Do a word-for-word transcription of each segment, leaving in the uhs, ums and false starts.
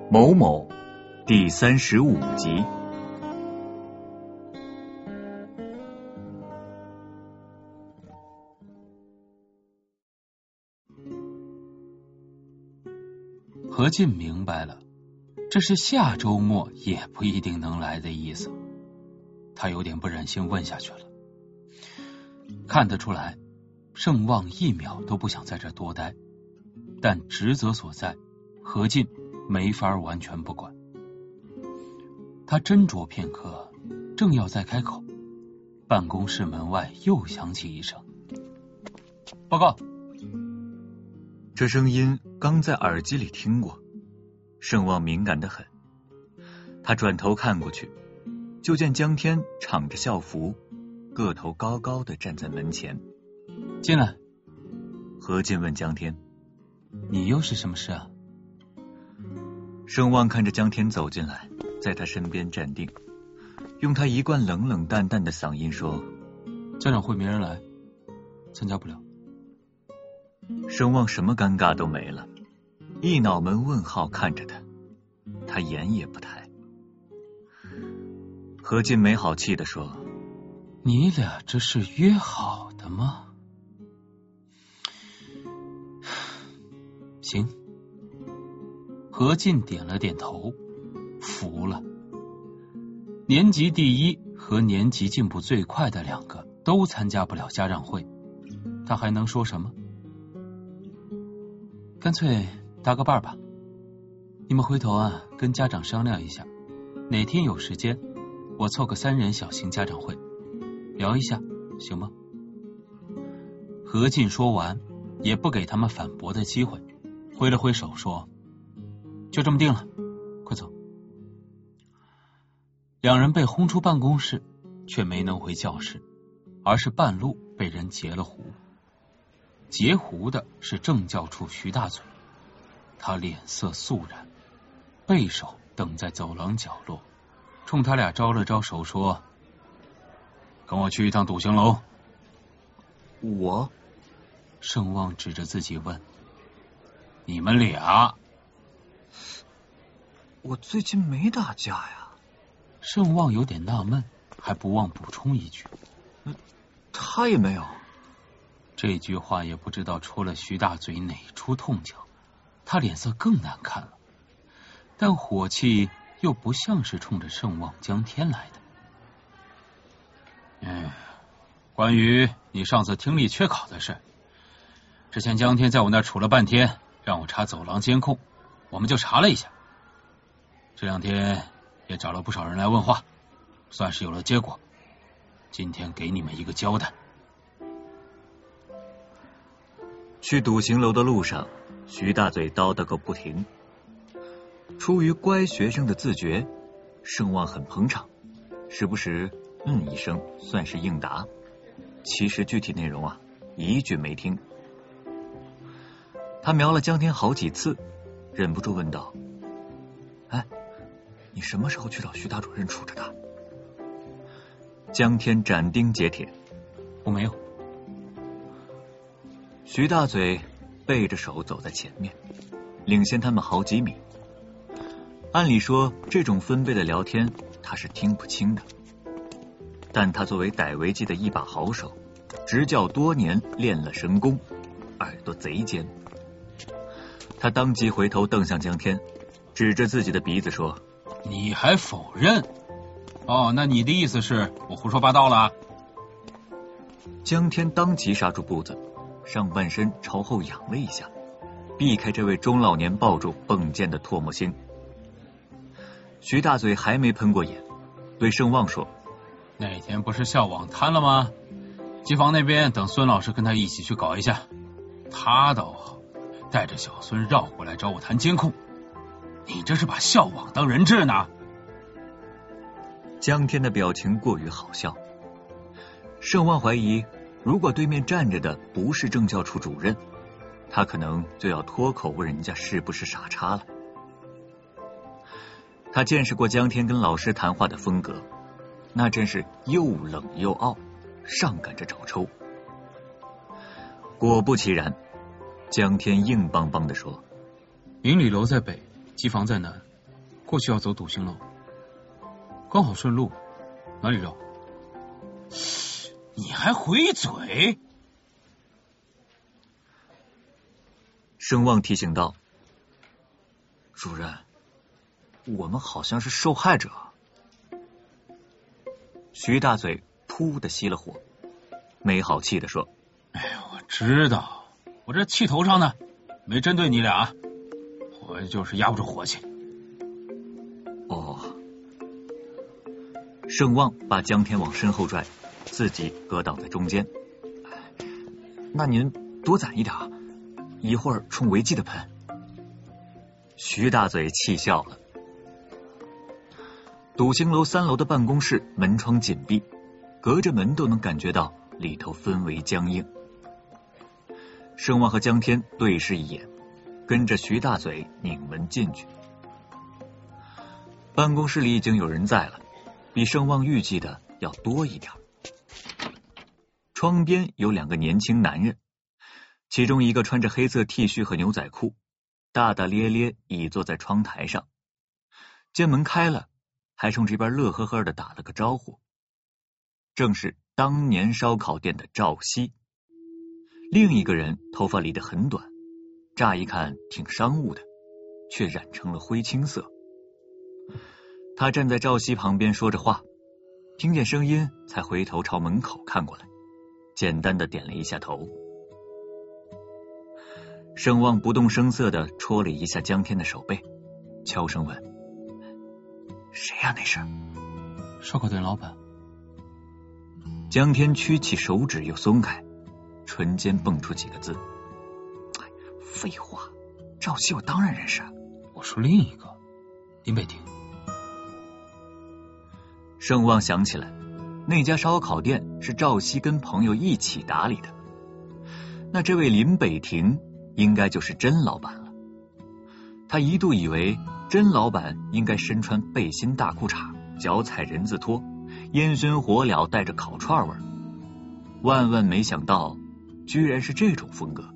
某某第三十五集。 何进明白了，这是下周末也不一定能来的意思。他有点不忍心问下去了。看得出来，盛望一秒都不想在这多待，但职责所在，何进没法完全不管。他斟酌片刻，正要再开口，办公室门外又响起一声报告。 这声音刚在耳机里听过，盛望敏感得很。他转头看过去，就见江天敞着校服，个头高高的站在门前。 进来。 何进问江天： 你又是什么事啊？ 盛望看着江天走进来，在他身边站定，用他一贯冷冷淡淡的嗓音说： 家长会没人来，参加不了。 盛望什么尴尬都没了，一脑门问号看着他，他眼也不抬。何进没好气地说： 你俩这是约好的吗？行。何进点了点头，服了。年级第一和年级进步最快的两个都参加不了家长会，他还能说什么？干脆搭个伴吧，你们回头啊跟家长商量一下，哪天有时间我凑个三人小型家长会聊一下，行吗？何进说完也不给他们反驳的机会，挥了挥手说：就这么定了，快走。两人被轰出办公室，却没能回教室，而是半路被人截了胡。截胡的是政教处徐大嘴，他脸色肃然，背手等在走廊角落，冲他俩招了招手说：跟我去一趟笃行楼。 我？ 盛望指着自己问：你们俩？ 我最近没打架呀。 盛望有点纳闷，还不忘补充一句： 他也没有。 这句话也不知道戳了徐大嘴哪处痛脚，他脸色更难看了，但火气又不像是冲着盛望江天来的。嗯，关于你上次听力缺考的事，之前江天在我那儿杵了半天，让我查走廊监控，我们就查了一下。这两天也找了不少人来问话，算是有了结果。今天给你们一个交代。 去笃行楼的路上，徐大嘴叨叨个不停。出于乖学生的自觉，盛望很捧场，时不时嗯一声，算是应答。其实具体内容啊，一句没听。他瞄了江天好几次，忍不住问道：哎，你什么时候去找徐大主任处着他？江天斩钉截铁： 我没有。 徐大嘴背着手走在前面，领先他们好几米。按理说这种分贝的聊天他是听不清的，但他作为逮维基的一把好手，执教多年，练了神功，耳朵贼尖。他当即回头瞪向江天，指着自己的鼻子说： 你还否认？哦，那你的意思是我胡说八道了？ 江天当即刹住步子，上半身朝后仰了一下，避开这位中老年抱住蹦尖的唾沫星。徐大嘴还没喷过眼，对盛望说： 那天不是校网瘫了吗？机房那边等孙老师跟他一起去搞一下。他倒好，带着小孙绕过来找我谈监控，你这是把校网当人质呢？ 江天的表情过于好笑，盛望怀疑，如果对面站着的不是政教处主任，他可能就要脱口问人家是不是傻叉了。他见识过江天跟老师谈话的风格，那真是又冷又傲，上赶着找抽。果不其然，江天硬邦邦地说： 明理楼在北，机房在南， 过去要走笃行楼，刚好顺路，哪里绕？你还回嘴？ 声望提醒道：“主任，我们好像是受害者。”徐大嘴噗的熄了火，没好气的说：“ 哎呀，我知道，我这气头上呢，没针对你俩，我就是压不住火气。” 哦。盛望把江天往身后拽，自己搁挡在中间。那您多攒一点，一会儿冲违纪的喷。徐大嘴气笑了。笃行楼三楼的办公室门窗紧闭，隔着门都能感觉到里头氛围僵硬。盛望和江天对视一眼，跟着徐大嘴拧门进去。办公室里已经有人在了，比盛望预计的要多一点。窗边有两个年轻男人，其中一个穿着黑色 T 恤和牛仔裤，大大咧咧倚坐在窗台上，见门开了，还冲这边乐呵呵的打了个招呼。正是当年烧烤店的赵熙。另一个人头发理得很短，乍一看挺商务的，却染成了灰青色。他站在赵熙旁边说着话，听见声音才回头朝门口看过来，简单的点了一下头。盛望不动声色的戳了一下江天的手背，悄声问：“谁呀、啊、那是？”“ 烧烤店老板。” 江天屈起手指又松开，唇间蹦出几个字：“废话，赵熙我当然认识。”“ 我说另一个，林北亭。” 盛望想起来，那家烧烤店是赵熙跟朋友一起打理的，那这位林北亭应该就是甄老板了。他一度以为甄老板应该身穿背心大裤衩，脚踩人字拖，烟熏火燎，带着烤串味，万万没想到居然是这种风格。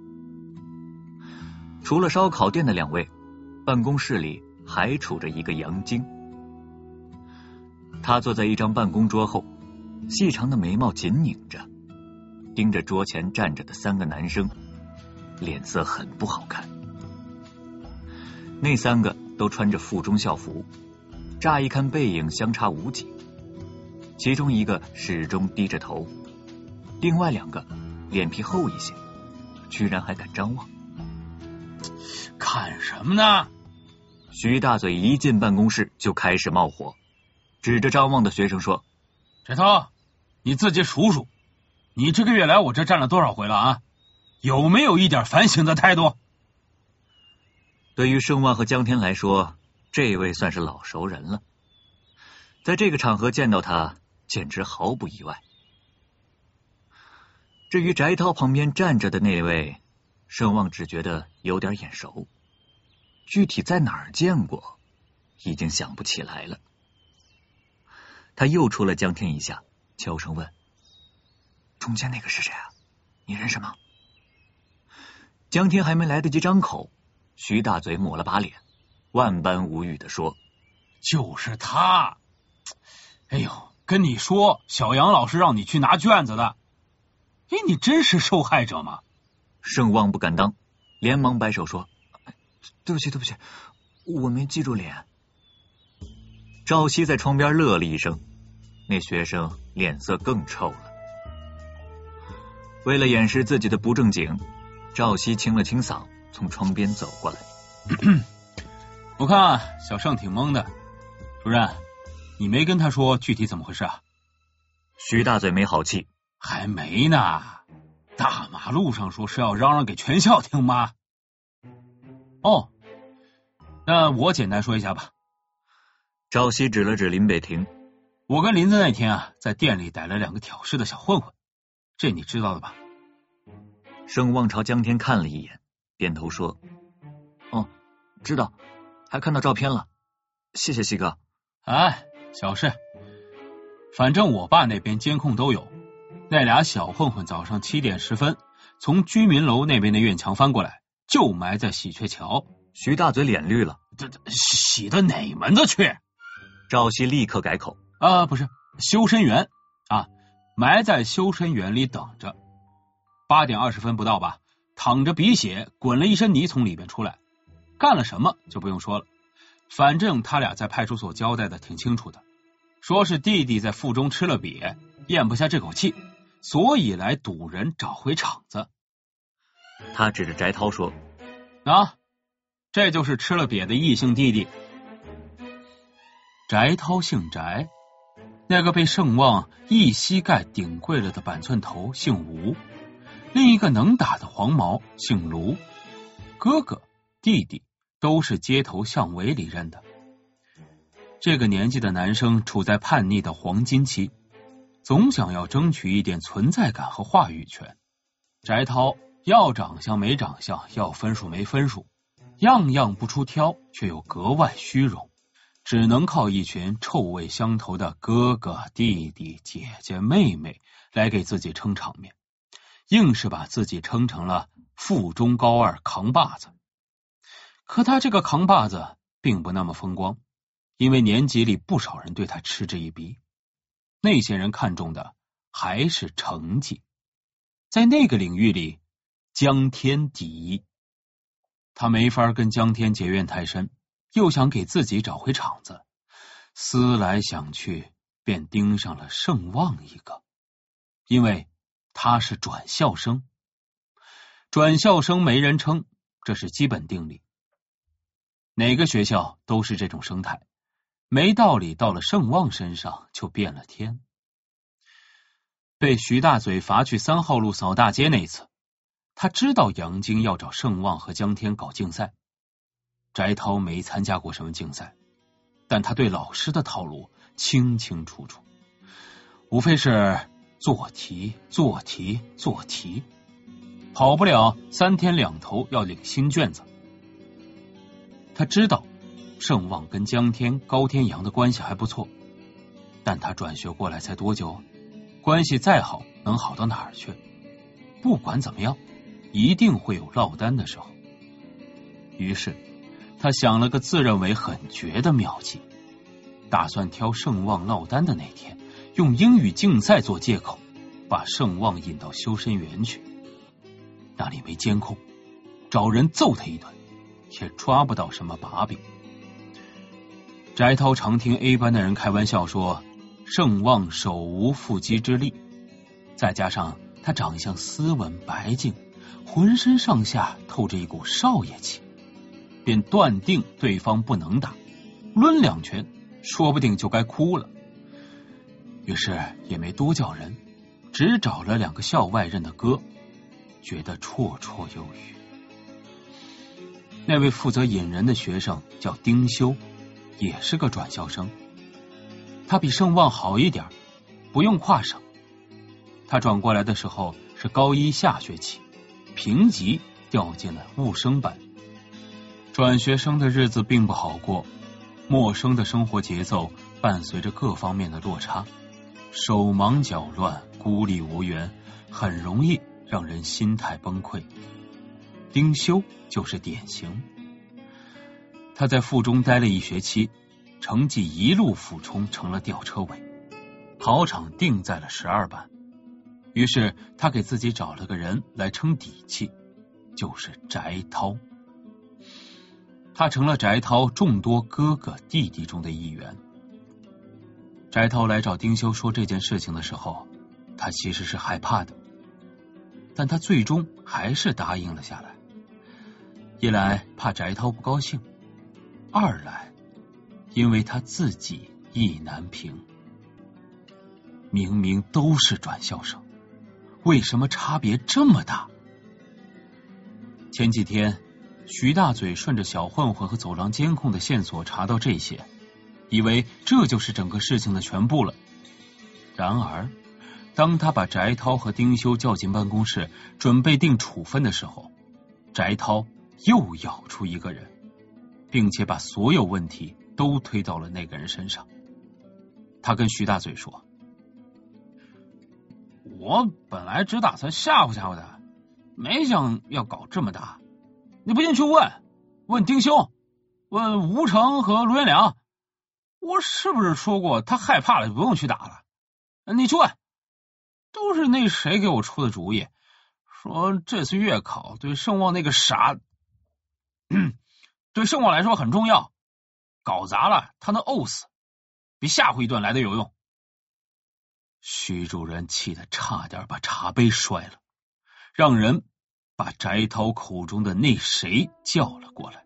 除了烧烤店的两位，办公室里还处着一个杨晶。他坐在一张办公桌后，细长的眉毛紧拧着，盯着桌前站着的三个男生，脸色很不好看。那三个都穿着附中校服，乍一看背影相差无几，其中一个始终低着头，另外两个脸皮厚一些，居然还敢张望。 “看什么呢？” 徐大嘴一进办公室就开始冒火，指着张望的学生说：“ 这头，你自己数数，你这个月来我这站了多少回了啊？有没有一点反省的态度？” 对于盛望和江天来说，这位算是老熟人了，在这个场合见到他简直毫不意外。至于翟涛旁边站着的那位，盛望只觉得有点眼熟，具体在哪儿见过已经想不起来了。他又戳了江天一下，悄声问：“中间那个是谁啊？你认识吗？”江天还没来得及张口，徐大嘴抹了把脸，万般无语地说：“ 就是他。哎呦，跟你说，小杨老师让你去拿卷子的。哎，你真是受害者吗？” 盛望不敢当，连忙摆手说：“对不起对不起，我没记住脸。”赵熙在窗边乐了一声，那学生脸色更臭了。为了掩饰自己的不正经，赵熙清了清嗓，从窗边走过来。 我看小盛挺懵的，主任，你没跟他说具体怎么回事啊？ 徐大嘴没好气：“ 还没呢，大马路上说是要嚷嚷给全校听吗？”哦，那我简单说一下吧。 赵熙指了指林北亭：“ 我跟林子那天啊，在店里逮了两个挑事的小混混，这你知道的吧？” 盛望朝江天看了一眼，点头说：“哦，知道，还看到照片了，谢谢西哥。”“ 哎，小事，反正我爸那边监控都有，那俩小混混早上七点十分从居民楼那边的院墙翻过来，就埋在喜鹊桥。” 徐大嘴脸绿了， 这这洗的哪门子去？ 赵熙立刻改口， 啊，不是修身园啊，埋在修身园里等着。八点二十分不到吧，淌着鼻血，滚了一身泥从里边出来，干了什么就不用说了，反正他俩在派出所交代的挺清楚的，说是弟弟在腹中吃了瘪，咽不下这口气，所以来堵人找回场子。 他指着翟涛说， 啊，这就是吃了瘪的异姓弟弟。翟涛姓翟，那个被盛旺一膝盖顶跪了的板寸头姓吴，另一个能打的黄毛姓卢，哥哥弟弟都是街头巷尾里认的。这个年纪的男生处在叛逆的黄金期，总想要争取一点存在感和话语权。翟涛要长相没长相，要分数没分数，样样不出挑，却又格外虚荣，只能靠一群臭味相投的哥哥弟弟姐姐妹妹来给自己撑场面，硬是把自己撑成了附中高二扛把子。可他这个扛把子并不那么风光，因为年级里不少人对他嗤之以鼻，那些人看重的还是成绩，在那个领域里江天第一。他没法跟江天结怨太深，又想给自己找回场子，思来想去便盯上了盛旺一个，因为他是转校生，转校生没人称，这是基本定理，哪个学校都是这种生态，没道理到了盛旺身上就变了天。被徐大嘴罚去三号路扫大街那次，他知道杨晶要找盛旺和江天搞竞赛。翟涛没参加过什么竞赛，但他对老师的套路清清楚楚，无非是做题做题做题，跑不了三天两头要领新卷子。他知道盛旺跟江天高天阳的关系还不错，但他转学过来才多久，关系再好能好到哪儿去？不管怎么样，一定会有落单的时候。于是他想了个自认为很绝的妙计，打算挑盛旺落单的那天，用英语竞赛做借口，把盛旺引到修身园去。那里没监控，找人揍他一顿也抓不到什么把柄。翟涛常听 A 班的人开玩笑说，盛旺手无缚鸡之力，再加上他长相斯文白净，浑身上下透着一股少爷气，便断定对方不能打，抡两拳说不定就该哭了。于是也没多叫人，只找了两个校外认的哥，觉得绰绰有余。那位负责引人的学生叫丁修，也是个转校生，他比盛旺好一点，不用跨省。他转过来的时候是高一下学期，评级调进了物生班。转学生的日子并不好过，陌生的生活节奏伴随着各方面的落差，手忙脚乱，孤立无援，很容易让人心态崩溃。丁修就是典型。他在附中待了一学期，成绩一路俯冲，成了吊车尾，考场定在了十二班。于是他给自己找了个人来撑底气，就是翟涛。他成了翟涛众多哥哥弟弟中的一员。翟涛来找丁修说这件事情的时候，他其实是害怕的，但他最终还是答应了下来。一来怕翟涛不高兴，二来因为他自己意难平。明明都是转校生，为什么差别这么大？前几天徐大嘴顺着小混混和走廊监控的线索查到这些，以为这就是整个事情的全部了。然而当他把翟涛和丁修叫进办公室准备定处分的时候，翟涛又咬出一个人，并且把所有问题都推到了那个人身上。他跟徐大嘴说，我本来只打算吓唬吓唬他，没想要搞这么大，你不信去问问丁修， 问吴成和卢元良，我是不是说过他害怕了就不用去打了？你去问，都是那谁给我出的主意，说这次月考对圣望那个傻，对圣望来说很重要，搞砸了他能呕死，比吓唬一顿来的有用。徐主任气得差点把茶杯摔了，让人把翟涛口中的那谁叫了过来。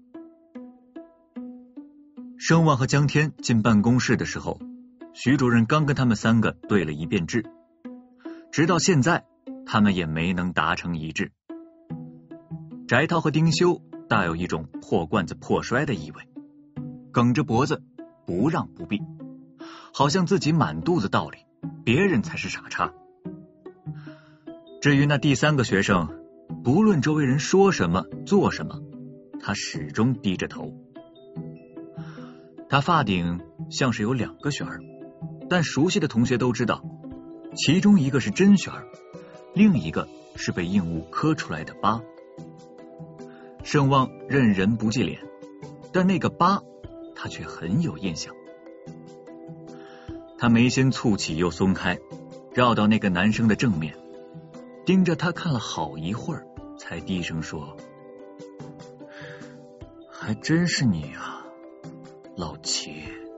圣望和江天进办公室的时候，徐主任刚跟他们三个对了一遍质，直到现在他们也没能达成一致。翟涛和丁修大有一种破罐子破摔的意味，梗着脖子不让不避，好像自己满肚子道理，别人才是傻叉。至于那第三个学生，不论周围人说什么做什么，他始终低着头。他发顶像是有两个旋儿，但熟悉的同学都知道，其中一个是真旋儿，另一个是被硬物磕出来的疤。圣望认人不记脸，但那个疤他却很有印象。他眉心蹙起又松开，绕到那个男生的正面，盯着他看了好一会儿，才低声说：还真是你啊，老齐。